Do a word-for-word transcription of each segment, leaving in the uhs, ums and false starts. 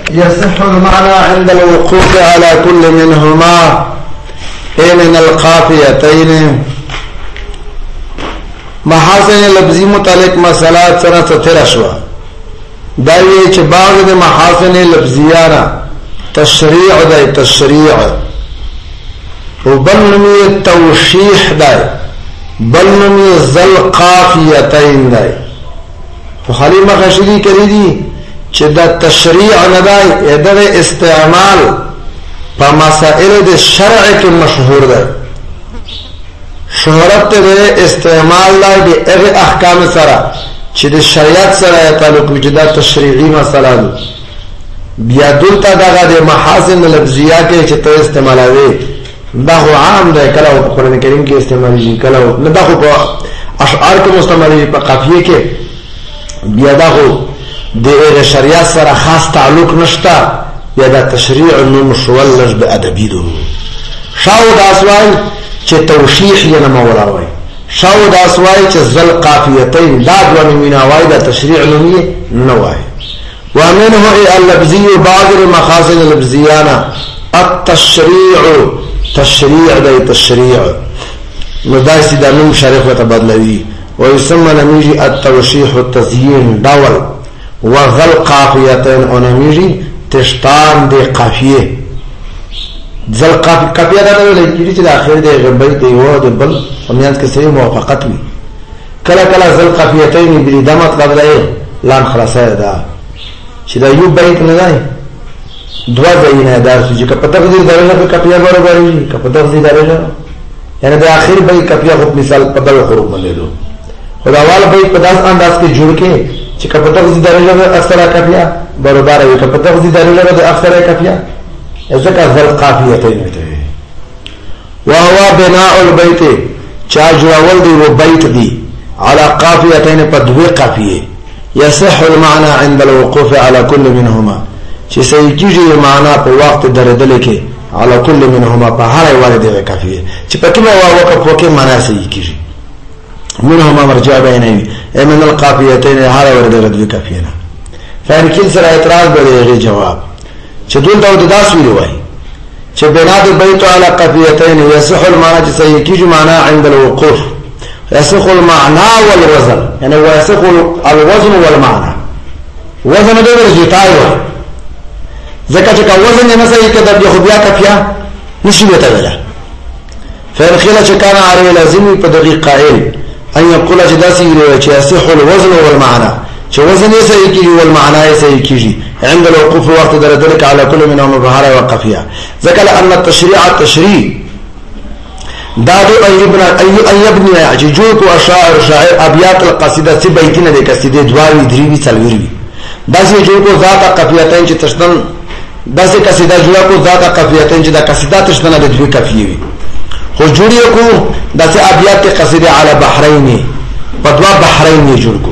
يصح المعنى عند الوقوف على كل منهما اي من القافيتين. محاسن لفظی متعلق مسئلات سره تیر شوا دا وی چې بعض د محاسن لفظیانا تشریع دا تشریع او بل نومی توشیح دا بل نومی ذل قافیتین دا خو خالی مخشدی کری دی چې دا تشریع ندای دا استعمال پا مسائل دا شرع کی مشهور دا شهرت دا استعمال دا دی اغی احکام سرا چې د شریعت سره تعلق وي چې دا تشریعي مسله ده بیا دلته دغه د محاسن لفظیه کې چې ته استعمالوي دا خو عام دی کله په قرآن کریم کې استعمالېږي کله نه دا خو په اشعار کې مستعملېږي په قافیه کې بیا دا خو د شریعت سره خاص تعلق نشته یا دا تشریع نوم شولج به ادبي ده شاو دا سوال چې توشیح یې نه مولاوي شاو دا سوای چې ذل قافیتین دا دوه میناوای دا تشریع نومي نوای ومنه اللفظي بعض المخازن اللفظيانا التشريع تشريع دا تشريع مدايس دا نوم شريف وتبدلوي ويسمى نميجي التوشيح والتزيين دول وذل قافيتين ونميجي تشتان دي قافيه ذل قافيه قافيه دا نوی چې د اخر د غبي دی و د بل ومیانس کې صحیح موافقت وي کله کله ذل قافیتین بلی دا مطلب دی لام خلاصه ده چې دا یو بیت نه دی دوا ځایونه ده چې په تقدیر درجه په قافیه برابر وي که په تقدیر درجه یعنی د اخر بیت قافیه خو مثال په بل حروف باندې دو خداوال بیت په داس انداز کې جوړ کې چې په تقدیر درجه د اکثره قافیه برابر وي که په تقدیر درجه د اکثره قافیه ځکه ذل قافیتین ته وهو بناء البيت چا جوړول دی و بیت دی على قافیتین په دوه قافیه يصح المعنى عند الوقوف على كل منهما چې صحیح کیږي معنا په وخت درېدل کې على كل منهما په هر یو د قافیه چې په کومه وقف وکي معنا صحیح کیږي منهما مرجع بینوي اي من القافیتین هر یو د قافیه نه فارکین سره اعتراض به جواب چې دلته د داس ویلو وای چې بنا د بیت على قافیتین يصح المعنى چې صحیح کیږي معنا عند الوقوف يصح المعنى والوزن يعني ويصح الوزن والمعنى وزن د ورجتای و ځکه چې وزن نه صحیح کده بیا خو بیا کفیا نشي وته ولا فإن خلا چې کان علی لازم په دقیق قائل ان يقول جداسي چې يصح الوزن والمعنى چې وزن یې صحیح کیږي والمعنى یې صحیح کیږي عند الوقوف وقت دردلك على كل منهم بحر وقفيا ذكر أن التشريع التشريع دادو أن يبني عجيجوك وأشاعر شاعر أبيات القصيدة سبيتين دي قصيدة دواري دريبي سلويروي داسي جوكو ذات قفيتين چه تشتن داسي قصيدة جوكو ذات قفيتين چه دا قصيدة تشتن دي دوي قفيوي خو جوڑيكو داسي أبيات قصيدة على بحرين بدوا بحرين جوكو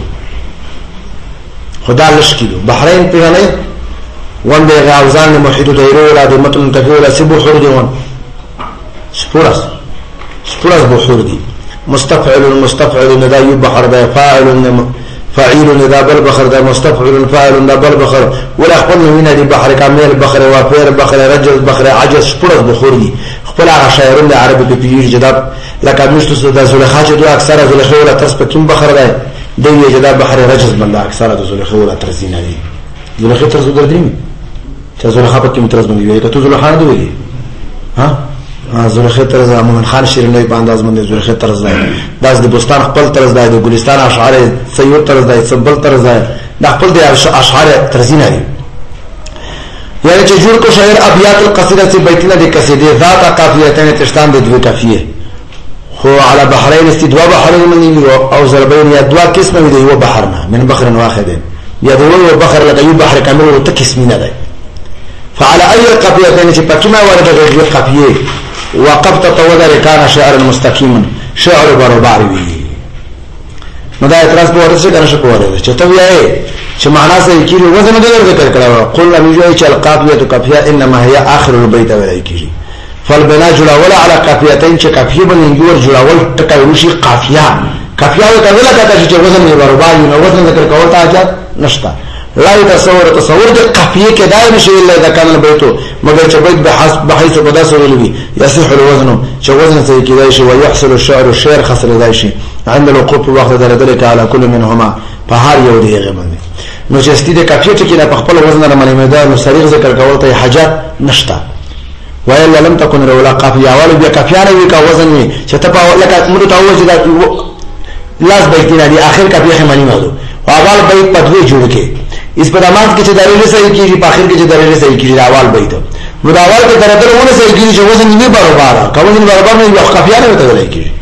خدا لشکلو بحرین پیغانی وان دی غاوزان محیطو دیرو ولا دی مطلن تفیو ولا سی بحور دی وان سپورس سپورس بحور دی مستفعل مستفعل ندا یو بحر دا فاعل فعیل ندا بل بخر دا مستفعل فاعل دا بل بخر ولا خپل نوینا دی بحر کامل بخر وافیر بخر رجز بخر عجز سپورس بحور دی خپل آغا شاعرون دی عربی پی پیجیر جداب لکا مشتو دا زلخا چه دو اکثر زلخه ولا تس پا کم بخر دا دوی جدا بحر رجز بنده اکثر د زلخه ولا ترزینا دی زلخه ترزو دردیم چې زلخه په کوم ترز باندې وي که تو زلخه دی وي ها زلخه ترز مومن خان شیرینی په انداز باندې زلخه ترز دی داس د بستان خپل ترز دی د ګلستان اشعار سیو ترز دی سبل ترز دی د خپل د اشعار ترزینا دی یعنی چې جوړ کو شاعر ابیات القصیده سی بیتنا دی قصیده ذات قافیتین تشتان د دوه قافیه خو على بحرين استدوا بحرين من او ضربين يا دوا قسم دي هو بحرنا من بحر واحد يا دوا بحر لغيو بحر كامل وتقسمين ده فعلى اي قافيه چې پکما ورده غوږی قافیه وقفت توذر كان شعر مستقيما شعر برابر وي نو دا اعتراض په ورته څنګه شو کوله چې ته وایې چې معنا صحیح کیږي وزن دې ذکر کړو قلنا میجوي چې القافيه قافيه انما هي اخر البيت ولا کیږي فالبنا جلاول على قافیتین چې قافیه باندې جوړ جلاول ټکایو شي قافیه قافیه ته ویل کېږي چې وزن یې برابر نو وزن ذکر کول ته اجازه نشته لا يتصور تصور د قافیه کې دای نشي الا اذا كان البيت مگر چې بیت بحسب بحيث قدا سره لوي يصح الوزن چې وزن صحیح کیدای شي ويحصل الشعر الشعر خسر دی شي عند الوقوف وقت درجه على كل منهما فهار یو دی غمنه نو چې ستې د قافیه کې نه په خپل وزن نه ملي مدار نو صریح ذکر کول ته حاجت نشتا وإلا لم تكن رولا قافیه اول بیا قافیه نه وی کا وزن وی چې ته په لکه موږ ته وځي دا لاس بیتونه دي اخر قافیه معنی مادو اول بیت پدوی جوړ کې اس په دماغ کې چې درجه صحیح کیږي په اخر کې چې درجه صحیح کیږي اول بیت نو دا اول کې درجه ونه صحیح کیږي چې وزن یې برابر کوم وزن برابر نه یو قافیه نه وته ویل کیږي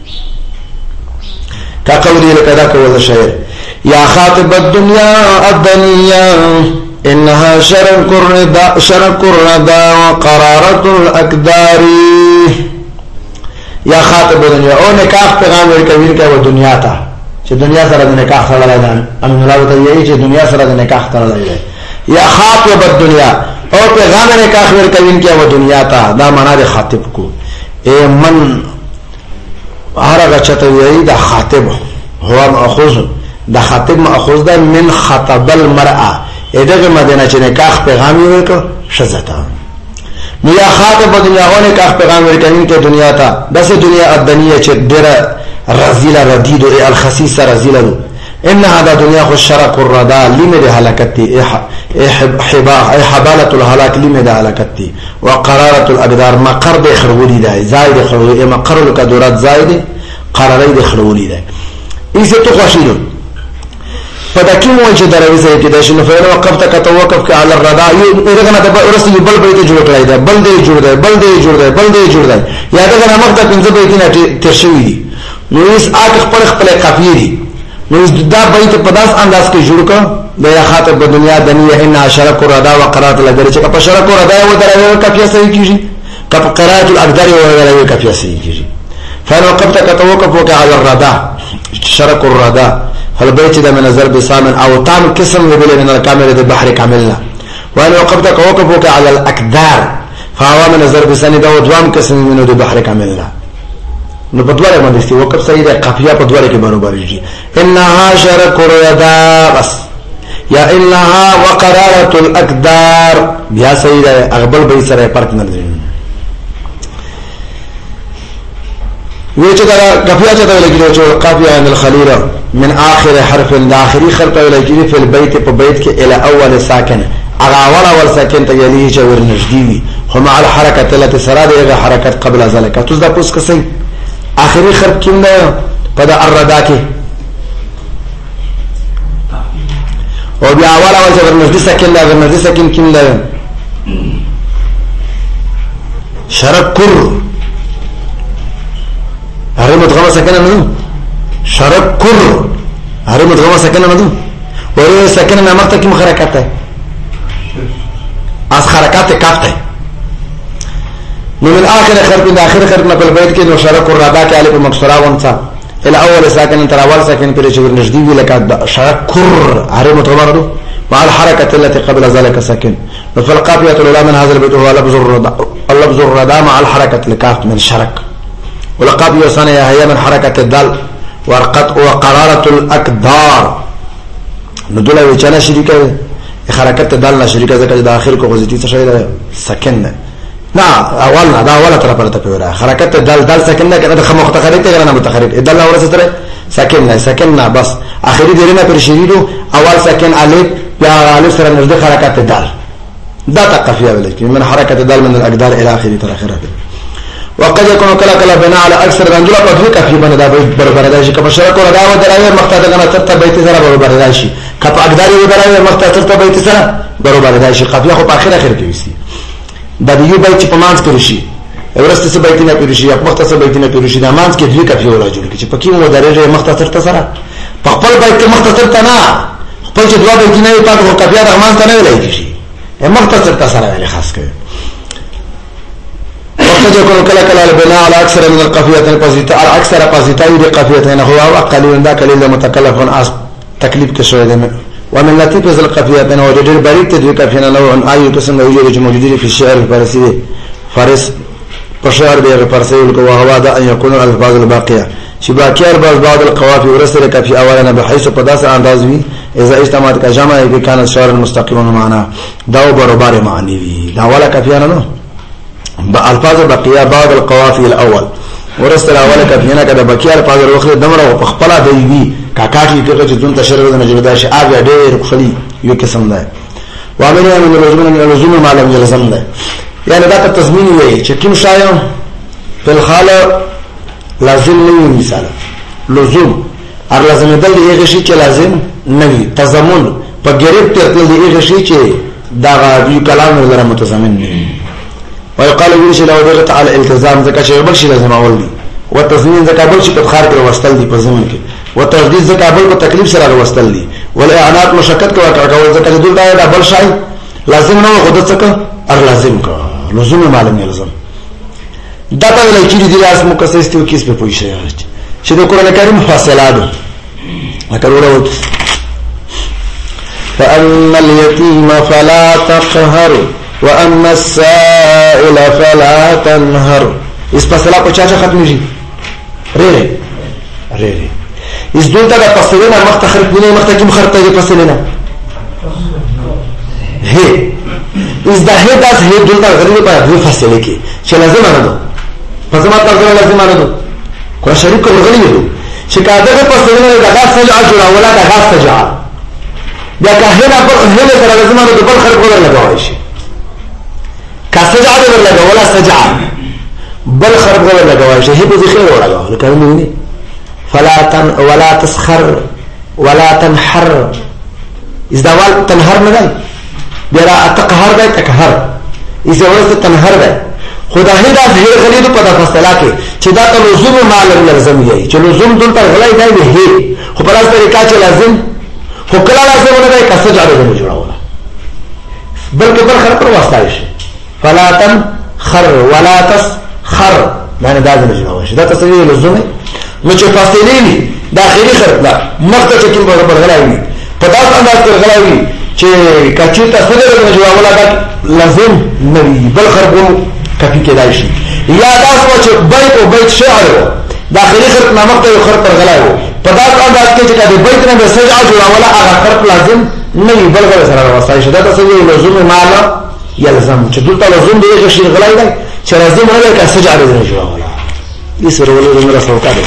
کا قولی لکذا کول شعر یا خاطب الدنيا الدنيا انها شرك الرضا شرك الرضا وقرارة الاقدار یا خاطب الدنيا او نکاح پیغام ورکوي کوي دنیا ته چې دنیا سره د نکاح سره لګان ان الله تعالی چې دنیا سره د نکاح سره لګي یا خاطب الدنيا او پیغام نکاح ورکوي کوي دنیا ته دا معنا د خاطب کو اے من هرغه چته وی دا خاطب هو ماخوذ دا خاطب ماخوذ ده من خطب المرأه ادغه مدینه چې نکاح پیغام ورکړ شزتا نو یا خاطب دنیا او نکاح پیغام ورکړي ته دنیا ته دسه دنیا الدنيا چې ډېر رذيله رديد او الخسيسه رذيله ان هذا دنيا خو شرق الردا لمد هلاكتي احبا حباله الهلاك لمد هلاكتي وقراره الاقدار مقر به خرولي ده زائد خرولي مقر القدرات زائد قراري ده خرولي ده ایسه تو خوشیدو فداکی مو چې دروي سره کې د شنو فعل وقفت كتوقف على الرضا یو ارغنه د ورسې بل بیت جوړ کړی ده بل دې جوړ ده بل دې جوړ ده بل دې جوړ ده یا دغه مخ د پنځه بیتونه ترشوي دي نو اس اګه خپل خپل قافیه دي نو دا بیت په داس انداز کې جوړ کړ د یا خاطب د دنیا دنیا ان شرک الرضا وقرات الادر چې په شرک الرضا و دروي قافیه صحیح کیږي کپ قرات الاقدار و دروي قافیه صحیح کیږي فوقفت كتوقف على الرضا شرك الرضا فالبيت ده من الزرب سامن او تام قسم من الكامل ده بحر كاملنا وانا وقفت كوقفك على الاقدار فهو من الزرب سامن ده دوام قسم منه ده بحر كاملنا نو بدواره باندې استي وقف سيده قافيه بدواره کې برابر دي انها شرك الرضا بس یا انها وقراره الاقدار بیا سيده اغبل به سره فرق نه لري ويجد قافيه جدا لكي قافيه عن الخليل من اخر حرف الاخري خلق لكي في البيت ببيت الى اول ساكن اغاول اول ساكن تيليه جور نجدي هم على الحركه التي سراد الى حركه قبل ذلك تزدا پوس کسي اخري خرب كيم پدا الردا کې او بیا اول اول جور نجدي ساكن لا نجدي ساكن كيم لا شركر هره مدغمه سکنه نه شرک کر هره مدغمه سکنه نه وره سکنه نه مرته کی حرکت ہے اس حرکت کافت ہے من اخر خرب من اخر خرب نقل بیت کې نو شرک الربا کې الف مکسوره ونصا الاول ساكن ترى اول ساكن پر شبر نجدي لك شرك كر هره متغمر مع الحركه التي قبل ذلك ساكن فالقافيه الاولى من هذا البيت هو لفظ الرضا اللفظ الرضا مع الحركه الكاف من شرك والقافيه الثانيه هي من حركه الدال وقت وقراره الاقدار ندول وچنا شريكه حركه الدال شريكه ذکر داخل کو غزتي څه شي ساكن نا اولنا دا اوله طرف ته پیورا حرکت دال دال ساکن نه کړه خو متحرک ته نه متحرک دال اورسه سره ساکن نه ساکن نه بس اخري دیرنه پر شریدو اول ساکن الف یا الف سره نزد حرکت دال دا تقفيه ولكن من حركه دال من الاقدار الى اخره تر اخره وقد يكون كلا كلا بناء على اكثر من دول قد كفي بنا دا برابر داشي كما شرك ولا دا ودراوي مقتضى كما ترتب بيت سره برابر داشي كف اقدار ودراوي مقتضى ترتب بيت سره برابر داشي قفيه خو په اخره اخر کې وسی دا یو بیت په مانځ کې رشي ورسته څه بیت نه پیرشي یا مختصر بیت نه پیرشي دا مانځ کې دوی کفي ولا جوړ کی چې پکې مو درجه مختصر ته سره په خپل بیت کې مختصر ته نه خپل چې دوا بیت نه یو پاتې خو کفي د مانځ ته نه ویل کیږي مختصر ته سره ویل خاص کوي وقد يكون كلا كلا البناء على اكثر من القافيه القصيده على اكثر قصيده القافيه هو اقل من ذاك اللي متكلف عن تكليف كشويه ومن لطيف القافيه هو جدير بريد تدوي قافيه نوع اي قسم موجود موجود في الشعر الفارسي فارس بشعر به الفارسي وهو هذا ان يكون الالفاظ الباقيه شباكير بعض بعض القوافي ورسل قافيه اولا بحيث قداس اندازوي اذا اجتماعت کا جمع ہے کہ کانت شعرا مستقیما معنا دا برابر معنی وی دا ولا کفیانه نو الفاظ بقيه بعض القوافي الاول ورسل اول کفیانه کده بقيه الفاظ وروخه دمره په خپل دی وی کاکاټی دغه چې دون تشرر نه جوړدا شي اګه ډېر خلی یو قسم ده وامر من اللزوم من اللزوم ما لم يلزم ده يعني دا تضمین وی چې کوم شایو په الحال لازم نه مثال لزوم ار لازم دل دی شي چې لازم نه وي تضمن په ګریب ته دل دی شي چې دا غوی کلام لپاره متضمن نه ويقال ویل شي لو دغه تعالی التزام ځکه چې بل شي لازم اول دي وتضمین ځکه بل شي په خار کې وستل دي په زمون کې وتجديد ځکه بل په تکلیف سره وستل دي والاعنات مشقت کوي کاکول ځکه چې دلته دا بل شي لازم نه خود څه ار لازم کا لزوم معلوم يلزم دا ته لای چې دي راس مکسس ته کیس په پوښي چې د قران کریم فاصلات اکرورو فأما اليتيم فلا تقهر وأما السائل فلا تنهر اس فاصله په چا چا ختم شي ری ری ری اس دلته د فاصله مخ خرج نه مخ ته کوم خرته د فاصله هي اس دا هي داس هي دلته غریب په دې فاصله کې چې لازم نه ده فزما تاسو لازم نه ده کو شریک کو غلی دي چې کاده په فاصله نه دغه سجع جوړا ولا دغه سجع بیا که هنا په هله سره لازم نه ده بل خرج ولا لګوي شي کا سجع ولا لګوي ولا سجع بل خرج ولا لګوي شي هي په خیر ولا لګوي کله نه فلا تن ولا تسخر ولا تنحر اذا وال تنهر نه ده بیا اتقهر ده تقهر اذا ورث تنهر ده خدا هدا زهیر غلیدو په فاصله کې چې دا ته لزوم معلوم لازم دی چې لزوم دلته غلای دی هي خو په تاسو طریقه چې لازم خو کله لازم نه دی کسه جوړه نه جوړاوله بلکې بل خر پر واسطه شي فلا تنخر ولا تسخر معنی دا نه جوړاوه دا تاسو یې لزوم نو چې فاصله نه داخلي خر لا مخته چې کوم پر غلای په تاسو انداز پر غلای چې کچې تاسو نه جوړاوله دا لازم نه بل خر کفی کېدای شي یا دا څه چې بیت او بیت شعر داخلي خرق نامه یو خرق پر غلای وو په دا انداز کې چې د بیت نه سجع جوړاوله هغه خرق لازم نه بل غل سره واسطه شي دا څه یو لزوم مال يلزم چې دلته لزوم دی شي غلای دی چې لازم نه کا سجع نه جوړاوله دې سره ولې موږ سره وکړو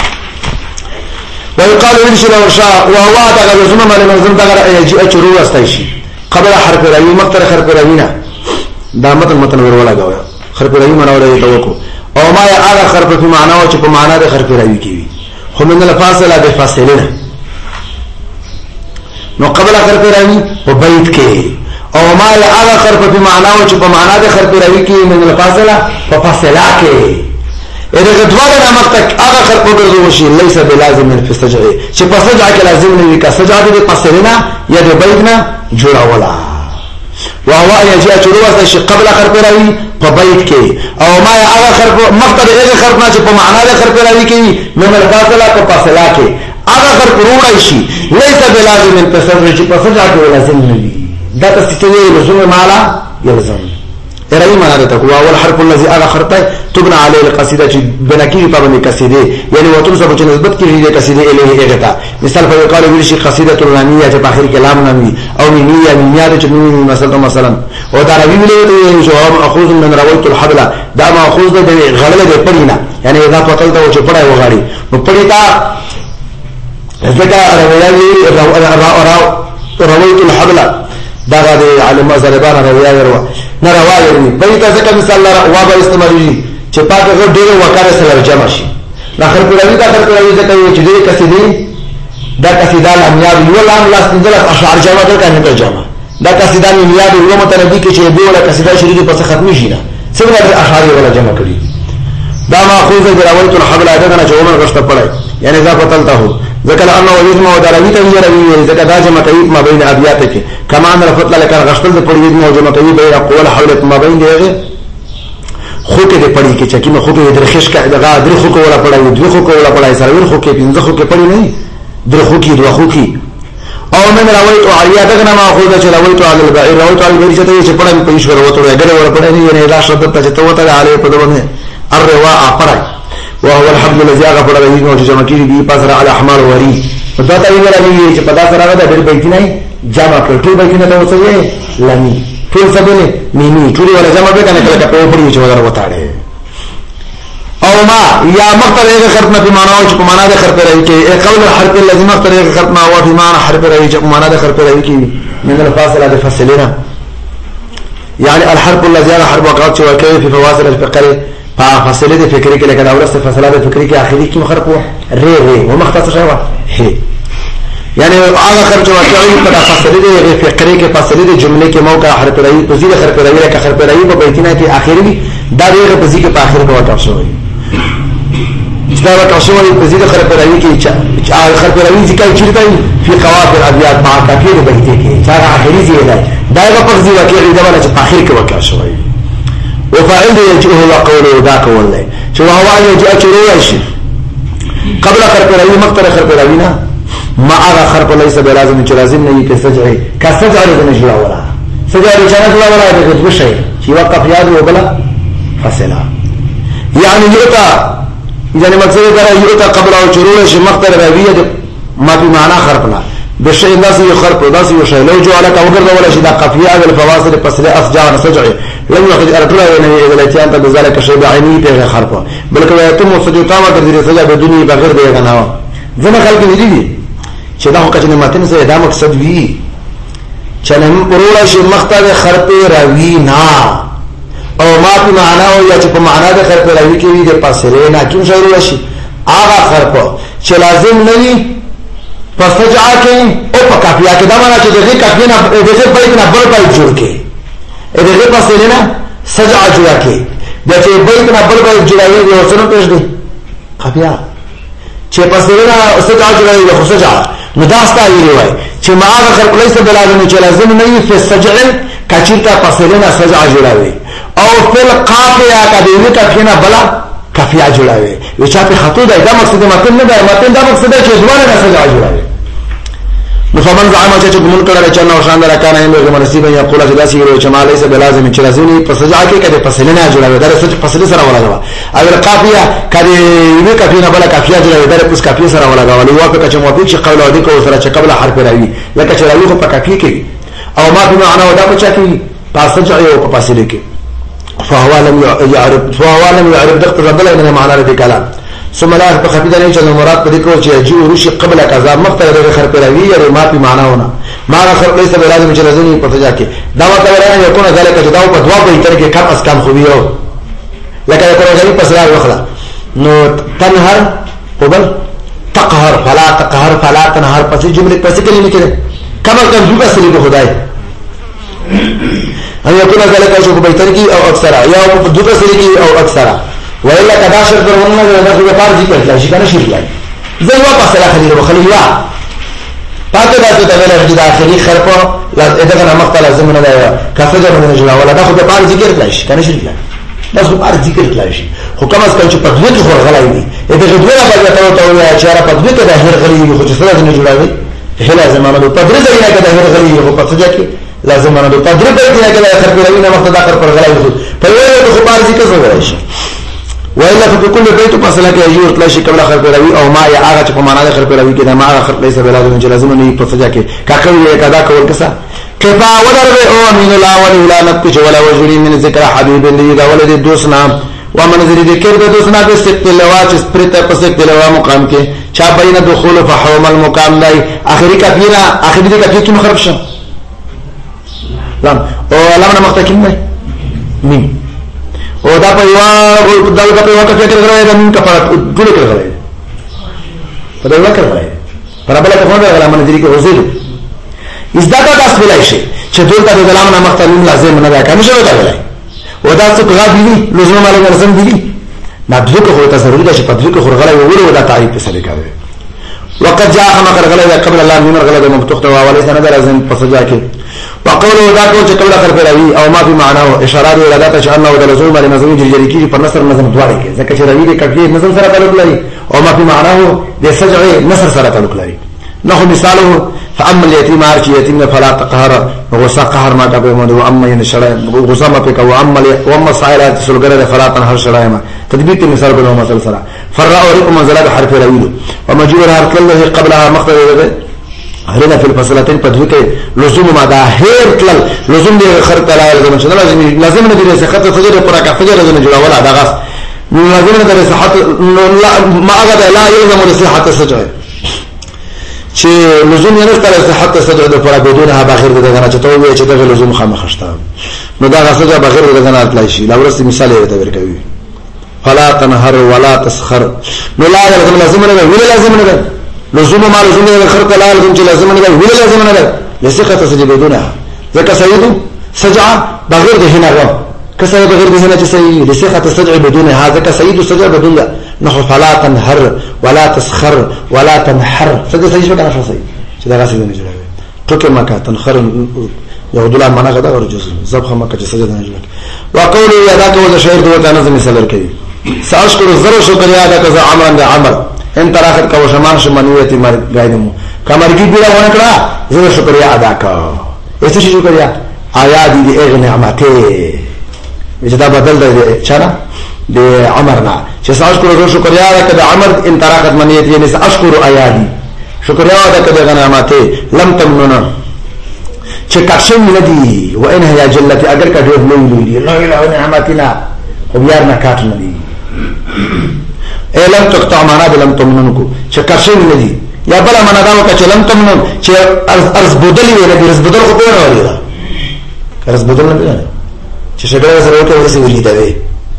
ويقال ان شاء الله وهو هذا لزوم مال لازم دا يجي اجرو واسطه شي قبل حرف راوي مقتر حرف راوينا دا متن متن ورولا غوا خرف راوي معنا ورته توکو او ما یا هغه خرف په معنا او چې په معنا د خرف راوي کیوي خو من الفاصله د فاصله نو قبل خرف راوي په بیت کې او ما یا هغه خرف په معنا او چې په معنا د خرف راوي کې من الفاصله په فاصله کې اې د دوه نامه تک هغه خرف ورته شي ليس بلازم في السجع چې په سجع کې لازم نه وي کا سجع د فاصله یا د بیت نه جوړاولا وهو يجي اجروه شي قبل خرف راوي په بیت کې او ما هغه خرف مقصد هغه خرف نه چې په معنا د خرف راوي کې من الفاصله په فاصله کې هغه خرف وروړی شي ليس بلازم التصرف چې په سجع کې لازم نه وي دا تستوي لزوم معنا يلزم راوي معنا د تقوا اول حرف الذي هغه خرف تبنى عليه القصيده چې بنکیر په باندې قصیده یعنی وتم سبب چې نسبت کیږي د قصیده الیه هغه مثال په قال ویل شي قصیده الرانیه چې په اخر کلام نامي او مینیه مینیه چې مثلا مثلا او دا راوي ویل چې هو ماخوذ من روایت الحبل دا ماخوذ د غړل د پړینا یعنی اذا فقلت او چې پړای وغاړي په پړیتا ځکه روایت روایت الحبل دا د علم زربان روایت ورو نه روایت نه پړیتا ځکه مثال وا به استعمالي چې پاکه ډېر وکړه سره جمع شي اخر کړي دا اخر کړي ځکه چې دې قصیدې دا قصیده الامیاب یو لام لاس نزل اشعار جمع کړه نه جمع دا قصیده الامیاب یو متنبی کې چې دې ولا قصیده شریعه په ختمي شي نه څنګه د اشعار ولا جمع کړي دا ماخوذ د روایت الحبل اته نه چې عمر غشت پړای یعنی دا پتلته هو ذکر انه وجد مو دروي ته ویری ذکر دا جمع کوي ما بین ابيات کې کما ان رفض لك غشتل د پړې مو جمع کوي بین اقوال حولت ما بین دغه خوکه دې پړې کې چې کینه خوکه دې درخش کا دغه درې خوکه ولا پړای دوه خوکه ولا پړای سره ور خوکه پنځه خوکه پړې نه درې خوکه دوه خوکه او من روایت علیه دغه ما خوده چې روایت علی البعیر روایت علی البعیر چې پړې په ایشور وته غره ور پړې نه نه لا شرط ته ته وته علی په دونه الرواء پړای وهو الحمد الذي اغفر له جمع کړي دي پسره على احمال وری دا ته ویل چې په داسې راغله د ډېر بیت نه جمع کړ ټول بیت نه ته وسوي لمی ټول سبونه مینی ټول ولا جمع به کنه کله په پړې چې ولا وتاړي او ما یا مقترغ خرطنا په معنا او چې په معنا د خرط راوي کې قول الحرف الذي مقترغ خرطنا او په معنا حرف راوي چې په معنا د خرط راوي کې من الفاصله د فاصلنا يعني الحرف الذي هذا حرف وقعت شو كيف في فواصل الفقر فاصله الفكري کې لکه دا ورسته فاصله الفكري کې اخري کې مخرب ر ر ومختصر شوی هي يعني هذا خرج واقعي په فاصله الفقري کې فاصله د جمله کې موقع حرف راوي په ځای حرف راوي لکه حرف راوي په بیتنا کې اخري دا دغه په ځای کې په اخر کې واقع شوی دا واقع شوی په ځای حرف راوي کې چې حرف راوي ذکر چیرته په قواعد الابيات مع تاکید بیت کې چې هغه اخري ځای دی دا هغه په ځای واقعي دا ولا چې په اخر کې واقع شوی وفاعل يجئه وقوله ذاك والله شو هو يجئ شروع قبل خرق راوي مقتر خرق راوينا ما اغا خرق ليس بلازم چې لازم نه کې سجعي کا سجعي د نجلا ولا سجعي چانه ولا ولا د بشي چې وقف یاد وبلا فاصله يعني يؤتى يعني مقصد دا يؤتى قبل او شروع شي مقتر راوي ما في معنى خرقنا بشيء الناس يخرق وداس يشي لو جو على كوغر ولا شي دا قفيه او الفواصل فاصله اسجع سجعي لم يخرج ارتلا يعني اذا لاتيان بذلك شيء بعيني به خرقه بلکې يتم سجوتا ما تدري سجا بدوني بغیر دی کنه ځنه خلک دي چې دا وکړي ماتن سره دا مقصد وی چې نن ورول شي مختار خرپ راوي نا او ما په معنا او یا چې په معنا د خرپ راوي کې وی د پاسره نه کوم شی ورول شي هغه خرپ چې لازم نه وي فسجع کې او په کافیه کې دا معنا چې دغه کافیه نه دغه بیت نه بل بیت جوړ کې دغه پاسره نه سجع جوړ کې د چې بیت نه بل بیت جوړوي یو څه نه پېښ دي کافیه چې پاسره نه سجع جوړوي خو سجع مداستا ویلی وای چې ما هغه خلق لیس بلازم چې لازم نه وي په سجع کچیرتا پسلنا سجع جوړاوي او فل قافیه کدی کفینا بلا کفیه جوړاوي چې په خطو دا د مقصد متن نه دا متن دا مقصد چې ځوانه نه سجع جوړاوي نو فمن زعم چې ګمون کړه چې نو شان راکانه یې منصب یا قوله جداسي ویل چې ما لیس بلازم چې لازم په سجع کې کدی پسلنا جوړاوي دا سجع پسل سره ولاګوا اگر قافیه کدی وی کفینا بلا کفیه جوړاوي دا پس کفیه سره ولاګوا نو واقع چې موافق چې قول او د کو سره چې قبل حرف راوي لکه چې راوي په کفیه کې او ما په معنا ودا په چا کې پاسجع او په فاصله کې فهو لم يعرف فهو لم يعرف دقت بدل من معنى الكلام ثم لا تخفيد ان شاء الله مراد په دې کو چې يجي ورشي قبل كذا مختار خرف راوي یا ما په معنا ونه ما خرف ليس بلازم چې لازم په فجا کې دا مطلب راځي یو کنه ذلك چې دا په دوا په تر کې کم اس کم خو یو لکه یو په سره وخلا نو تنهر قبل تقهر فلا تقهر فلا تنهر پس جمله پس کلمه کې کما کم دوه سلی په خدای ان يكون ذلك شو بيتر کی او اکثر یا په دوه سلی کی او اکثر وإلا كداشر درونه نه د پار ذکر کړل شي کنه شي کړل زه یو په سره خلیل وخلی یا پاتې راځي د ویل د اخري خرپو دغه نه مخته لازم نه دی کافه جوړ نه جوړه ولا دا خو په پار ذکر کړل شي کنه شي کړل دا خو پار ذکر کړل شي خو کوم اس کله چې په دغه خور غلای دي دغه دوه باندې ته ته یا چې را په دغه د هر غلی خو چې سره نه جوړاوي هله زمانه په تدریج نه کده هر غلی خو په څه کې لازم نه په تدریج نه کده اخر په لوي نه وخت دا پر غلای دي په یوه خو پار ذکر زوړای شي وإلا فبكل بيت فصلك يجور تلاشي قبل خرق راوي او ما يا اغا په معنا د خرق راوي کې دا ما اغا خرق ليس بلازم چې لازم نه په فجا کې کاکوي کدا کول کسا كفا ودرب او من لا ولا نقش ولا وجري من ذكر حبيب لي دا ولد دوسنا ومن ذكر د دوسنا په استقلالات سپرته په استقلال مقام کې چا بین دخول فحوم المقام لای اخري کفیرا اخري کفیر کې مخرب شو لام او لام مختکم نه مين او دا په یو دا په یو کې کې راځي دا من کفارت ټول کې راځي په دا کې راځي پر بل په خو دا من ذری کې وزید ازدا کا تاسو ویلای شي چې دلته د کلام نه مختلف لازم نه ده کنه شو دا ویلای او دا څه غا دي لزوم علی ورسم دي ما دغه خو ته ضروري ده چې په دغه خو غلای وګورو دا تعریف په سره کوي وقد جاء ما غلای قبل الله من غلای مفتوح او وليس نظر لازم فسجا کې وقوله ذاك چې قبل خرف راوي او ما في معناه اشاره الى ذات شان او لزوم علی نظم جری کی پر نصر نظم دواړي کې ځکه چې راوي د کفیه نظم سره تعلق لري او ما في معناه د سجع نصر سره تعلق لري نحو مثاله فاما اليتيم ارچ یتیم فلا تقهر غصه قهر ما کوي مو اما ين شړای غصه ما په کو اما واما سائلات سلګره فلا تنهر شړای ما تدبیر مثال په مثال سره فرع ورق منزلات حرف راويلو ومجرور حرف له قبلها مقصد هرنا في الفصلتين بدوك لزوم ما ده هير تل لزوم دي خرط لا لازم لازم لازم ندير خط فجر برا كفجر لازم جوړ ولا دا غاس لازم ندير صحت ما هذا لا يلزم صحه السجع چې لزوم یې نشته صحت السجع د پر بدونها بغیر دغه نه چته وي چې دغه لزوم خامخشته نو دا غاسه بغیر دغه نه اطلای شي لورس مثال یې ته ورکوي فلا تنهر ولا تسخر نو لا لازم نه ویل لازم نه لزوم ما لزوم خرق لا لزوم چې لازم نه ویل لازم نه لسقه سجد بدونها ذکر سيد سجع بغیر د هنا غو کسه بغیر د هنا چې سيد لسقه سجع بدونها ذکر سيد سجع بدون نحو فلا تنهر ولا تسخر ولا تنحر سجد سيد شو کنه سيد چې دا غاسي نه جوړوي ټکه مکه تنخر يهود الله معنا غدا ورجوز ذبح مکه چې سجد نه جوړ وقول يا ذاك وذا شعر دوته نظم مثال کوي ساشكر الزر شكر يا ذاك ذا عمرا عمر ان طرافت کا وشمان شمنیت مر گایدمو کمرگی بیره ونکړه زه شکریا ادا کا ایسه شکریا آیا دې اغه نعمته وجدا بدل دی چانه د عمرنا چې اشکر شکریا ادا کړه عمر ان طرافت منیت یعنی اشکر آیا دې شکریا ادا کړه نعمته لم تمنن چې کښم ندی و ان هي جلت اگر کا ډېر لوی دی الله الا نعمتنا خو یار نه کاټ ندی لم تقطع معنا بلم تمننكو شکرشن ندی یا بلا معنا دا وکړه چې لم تمنن چې ارز بدلی وي نه ارز بدل خو په نه وری دا ارز بدل نه دی چې شګړه سره وکړه ورسې ویل دی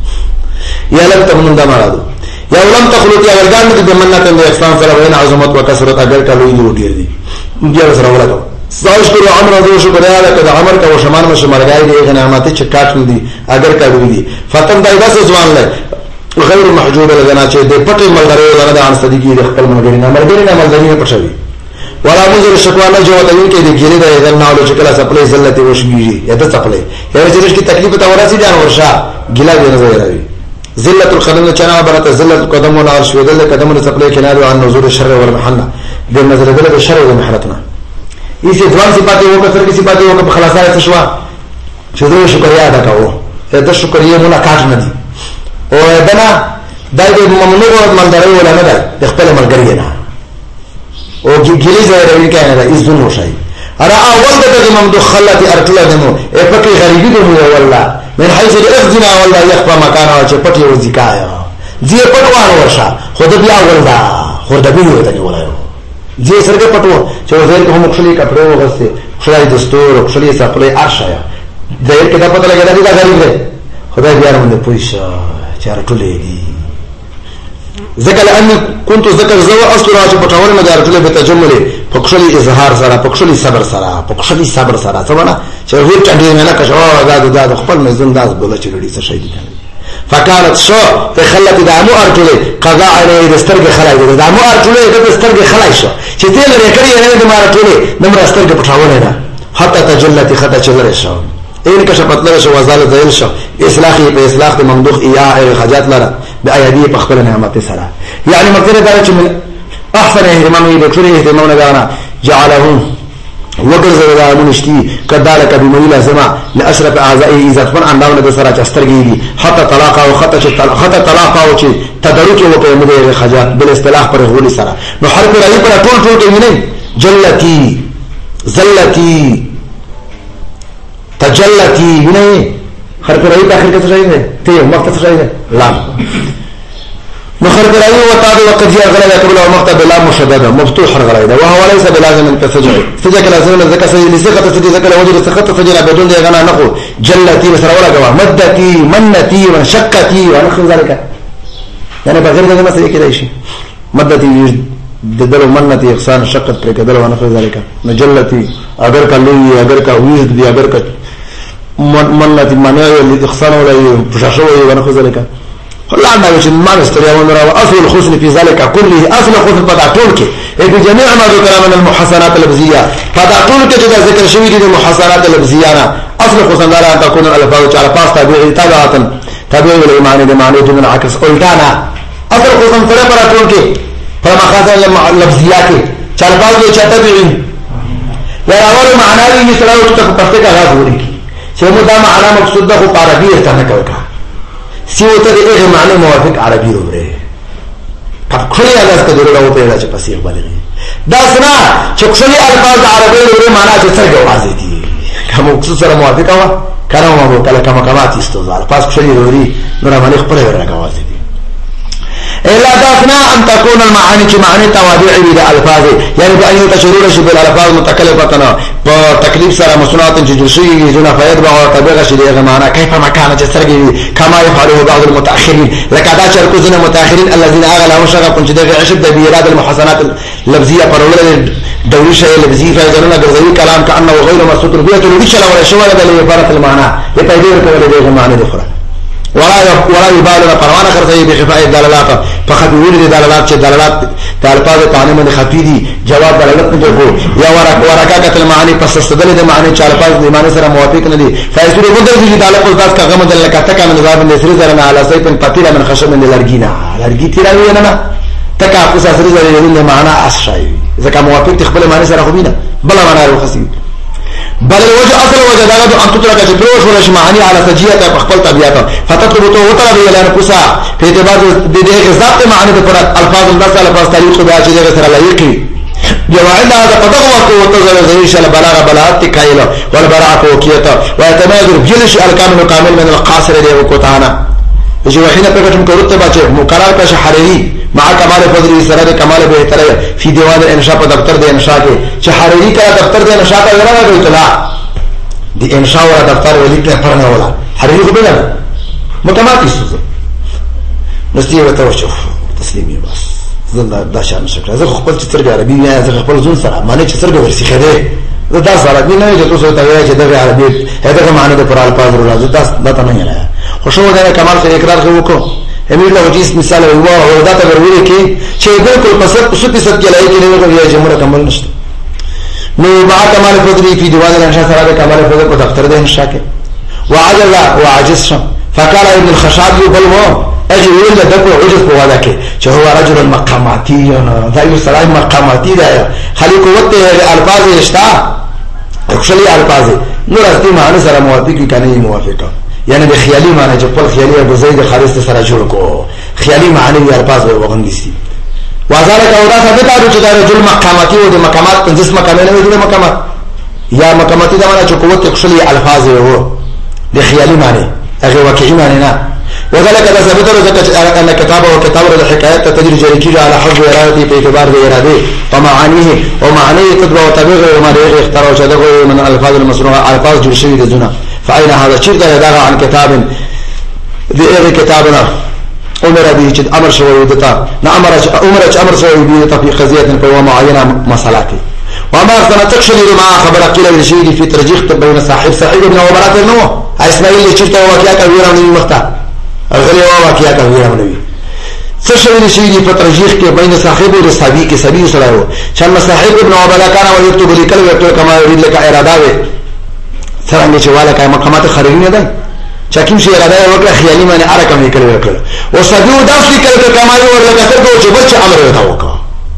یا لم تمنن دا معنا ده یا لم تخلط یا ورګان دې مننت د احسان سره وین عظمت او کثرت اگر کله وی دی دی بیا سره ولاګو ذاشکر عمر ذو شکر یا لکه عمر کا وشمان مش مرګای دی غنامت چې کاټ دی اگر کله وی دی فتن دای داس ځوان لای غیر محجوب لغنا چې د پټي ملګری لغنا د ان صدیقي د خپل ملګری نه ملګری نه ملګری نه پښوي ولا مزر شکوا نه جو ته کې د ګیره د اذن نالو چې کله سپلې زلته وشمیږي یا د سپلې یا چې کی تکلیف ته ورسي ځان ورشا ګلا دی نه راوي ذلت القدم چنا برته ذلت القدم او عرش ودل قدم سپلې کنارو عن نزول الشر والمحنه د نظر دل الشر والمحنتنا ایسه ځوان صفات او کثر کی صفات او په خلاصه شوا چې دوی شکریا ادا کوو دا شکریا ملاقات نه دي او دنا دای د ممنوع ملګری ولا نه ده خپل ملګری نه او ګیلی زه راوي کنه دا از دنو شي ارا اول د ممدوخ خلت ارتلا دمو ا پکې غریبی دمو والله من حيث الاخذنا والله يخفى مكانه چې پټي وځکایا زی پټوان ورشا خود بیا ولدا خود بیا وته ولا زی سرګه پټو چې وزیر کوم خپلې کپړو وغسته خپلې دستور خپلې سپلې ارشایا دای کې دا پته لګیدا دا غریب دی خدای بیا باندې پوښا چار ټولې دي ذکر ان كنت ذکر زو اصل راځي په ټاول نه دار ټولې په تجمل پخښلي اظهار سره پخښلي صبر سره پخښلي صبر سره څه معنا چې هو ټاډې نه کښ او دا د خپل مزون داس بوله چې لري څه شي دي فكانت شو تخلت دامو ارټولې قضاء عليه دسترګ خلای دي دامو ارټولې د دسترګ خلای شو چې تل لري کړی نه د مار ټولې د مر دسترګ په ټاول نه حتی تجلت خطا چلره شو این کشفت لره شو وزال ذیل شو اصلاحی په اصلاح د ممدوخ ایا حاجات لره بأيديه بخبر نعمت سرا يعني مقدره درجه من احسن اهتمامه بكثر اهتمامنا دانا جعلهم وقرز ودامنشتي كذلك بميل زما لاشرف اعضائه اذا فن انداونه بسرا چسترګي حتى طلاقه او خطه خطه طلاقه او چې تدرج وکړي مده حاجات بل اصطلاح پر غولي سرا نو حرف راي پر ټول ټول کې نه جلتي زلتي تجلتي نه حرف راي په اخر کې څه راځي ته یو وخت څه راځي لام مخرج راي وتاد وقد جاء غلا قبل ومكتب لا مشدد مفتوح غلا وهو ليس بلازم ان تسجع سجع لازم ذكر سجع لسقط سجع ذكر وجد سقط سجع بدون غنا نقو جلتي بسر ولا جوا مدتي منتي وشقتي ونحو ذلك يعني بغير ذلك ما سيك شيء مدتي ددل منتي احسان شقت پر كدل ونحو ذلك مجلتي اگر کا لوی اگر کا وجد بھی اگر کا منتي منع الاحسان ولا بشاشو ونحو ذلك الله عندما يجب ما نستطيع ونرى وأصل الحسن في ذلك كله أصل الحسن فدعتولك بجميع ما ذكر من المحسنات اللفظية فدعتولك جدا ذكر شوية المحسنات اللفظية أصل الحسن لا أن تكون الألفاظ على فاس تابعي تابعة تابعي والإيمان بمعنى دون عكس قلتانا أصل الحسن فلا براتولك فلما خاصة اللفظيات على فاس تابعي وأول معنى لي مثلا تكفتك غازورك سيمو دا معنى مقصود ده عربي ارتنك وكا سيوتا دي ايه معنى موافق عربي روبره پکړی انداز ته ضرورت او پیدا چې پسیغ بلغي دا سنا چې څلي الفاظ عربی له معنا چې څنګه واضح دي کوم څه سره موافقه وا کله مو کله کما کمات استوزال پاس څلي وري نور باندې خپل ورغه واضح دي الا دافنا ان تكون المعاني كمعاني توابع للالفاظ يعني بان تشرور شبه الالفاظ متكلفه بتكليف سره مسنات جنسي جنا فائد به طبيعه شيء معنا كيف مكان جسرغي كما يفعله بعض المتاخرين لكذا شركوا المتاخرين الذين اغلوا شغفا جديد عشب بإيراد المحسنات اللفظيه فرولة دوري شيء لفظي فايدنا غزوي كلام كانه غير مسوق بيت ليش ولا شو ولا لعباره المعنى يتدير كل ده معنى اخرى ولا ولا يبالغ پروانه کرتے بخفاء الدلالات فقط ولد دلالات چې دلالات الفاظ تعانی من خفی دي جواب دلالت نه کو یا ورق ورقات المعانی پس استدل د معنی چې الفاظ د معنی سره موافق نه دي فایسور بدل دي تعلق الفاظ کا غمد لکته کا نظام نسری زرنا على سيف قتيل من خشب من الارجينا الارجي تیراوی نه نه تکا قص سری زرنا معنی اشای ځکه موافق تخبل معنی سره خو بینه بل معنی روخصي بل الوجه اصل وجه دغه ان تترك جبروش ولا معاني على سجيه بخبل طبيعه فتطلب تو وطلب الى نفسها في اعتبار د دې ذات معنی د پر الفاظ الناس الفاظ تاریخ د اچ دغه سره لایقي جوائل هذا قدغه قوت زریش البلاغه بلاغت کایله والبراءه وکیته ويتماذر بجلش الكامل كامل من القاصر له وقتانا جو حين پکټم کوته بچ مقرر کا حريري مع کمال فضل سره کمال بهتره فی دیوان الانشاء په دفتر د انشاء کې چې حريري کړه دفتر د انشاء ته ورغی اطلاع د انشاء ور دفتر ولې په پرنه ولا حريري خو بل متماتي سوزه نستیو توجه تسلیمي بس زنده دا شان شکل زه خپل چتر عربي نه زه خپل ځون سره معنی چتر به ورسې خده زه دا سره نه نه چې تاسو ته وایي چې د عربي هغه معنی د پر الفاظ راځي تاسو دا ته نه نه خو شو دا کمال سره اقرار وکړو امیر له وجیس مثال هو او دا ته ورولې کې چې بالکل پسد پسد صد کې لای کې نه وګورئ چې موږ کمل نشته نو مع کمال فضل فی دیوان الانشاء سره کمال فضل په دفتر د انشاء کې وعجز وعجز فقال ابن الخشاب بلوا اجي ولا دغه عجز په واده کې چې هو رجل مقاماتي دا یو سړی مقاماتي دی خلیق وته الفاظ اشتا اخشلی الفاظ نور استي معنی سره موافقي کنه موافقه یعنی به خیالی معنی چې په خیالی ابو زید خالص سره جوړ کو خیالی معنی الفاظ وغندسي وذلك اودا ثابت او چې دا رجل مقاماتي او د مقامات پنځه مقامات نه دي مقامات یا مقاماتي دا معنی چې قوت اخشلی الفاظ وو د خیالی معنی هغه واقعي معنی نه وذلك اذا ثبت له ان كتابه وكتابه الحكايات تجري جريكي على حظ ارادتي في اعتبار اراده ومعانيه ومعانيه تتبع وتبغ وما يغير اختار وشدغه من الفاظ المصنوعه الفاظ جرشي دزنا فاين هذا شرط يدغ عن كتاب ذي كتابنا امر به جد امر شوي ودتا نامر امر امر شوي به في قضيه فهو معينه مسالاتي وما سنتكشف ما خبر قيل الشيء في ترجيح بين صاحب صاحب ابن عمرات النو اسماعيل شرط وكيا كبيره من المختار غلی وا کیا کوي راوړي څه شوی شي په ترجیح کې بین صاحب او صحابي کې سبي سره و چې صاحب ابن عباده کان او یكتب لیکل وکړه کما یرید لك اراده و څنګه چې والا کای مقامات خارجي نه ده چې کوم شي اراده وکړه خیالي معنی ارقام لیکل وکړه او صحابي او داس لیکل کما یو ورته څنګه چې بچ امر وتا وکړه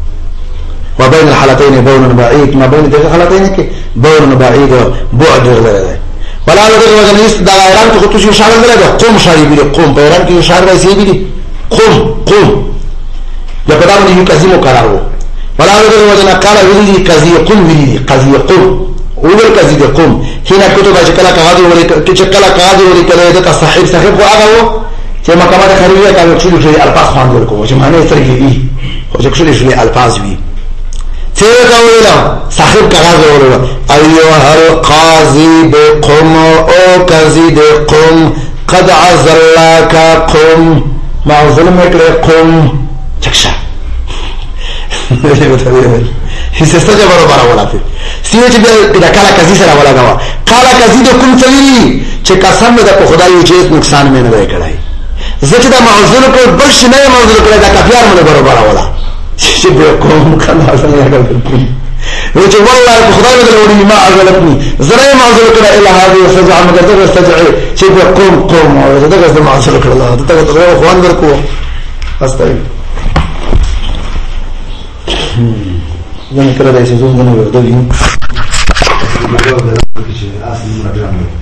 وبين الحالتين بون بعيد ما بين دغه حالتين کې بون بعيد بعد لري ولا لدغه وجنيس دا ایران ته خصوصي شامل نه ده قوم شاری بي قوم په ایران کې شار راځي بي قوم قوم یا په دامن یو کزي مقررو ولا لدغه وجنا قال ولي کزي قوم ولي قزي قوم اول کزي قوم هنا كتب اشكال قاعده ولي كشكل قاعده ولي كله ده صاحب صاحب هغه چې مقامات خارجيه کاوه چې شي الفاظ خوان ورکو چې معنی سره کې او چې شي شي الفاظ وي څنګه ویلا صاحب کاغذ وروړه ايها القاضي بقم او قاضي بقم قد عزلك قم ما ظلم کړه قم چکشا هیڅ څه برابر ولاته سیو چې دا کاله قاضي سره ولاګوا کاله قاضي د کوم چلی چې قسم ده په خدای چې نقصان مې نه وکړای زکه دا معذور کو بل شي نه معذور کړه دا کافیار مې برابر ولا چې به کوم کنه څنګه راغلی نو چې والله خدای دې وړي ما اغلبني زره معذور کړه اله هذه سجع مقدر استجع چې به قوم قوم او دا دغه معذور کړه دا دغه خوان ورکو استای زموږ کله دې چې زوم نه ورته وي